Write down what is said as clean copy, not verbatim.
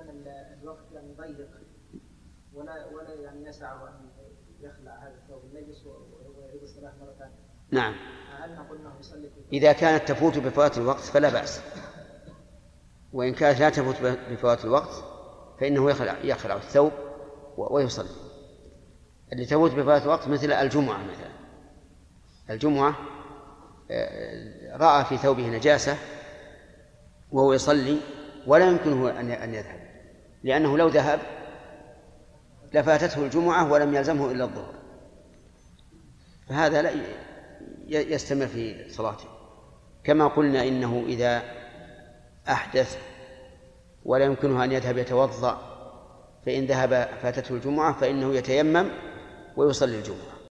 كان الوقت يعني ضيق ولا يعني يسعه أن يخلع هذا الثوب النجس ويعيد الصلاة مرة ثانية. نعم. هل نقول أنه يصلي إذا كانت تفوت بفوات الوقت فلا بأس، وإن كانت لا تفوت بفوات الوقت فإنه يخلع الثوب ويصلي. اللي تفوت بفوات الوقت مثل الجمعة مثلا، الجمعة رأى في ثوبه نجاسة وهو يصلي ولا يمكنه أن يذهب، لأنه لو ذهب لفاتته الجمعة ولم يلزمه إلا الظهر، فهذا لا يستمر في صلاته. كما قلنا إنه إذا أحدث ولا يمكنه أن يذهب يتوضأ فإن ذهب فاتته الجمعة فإنه يتيمم ويصلي الجمعة.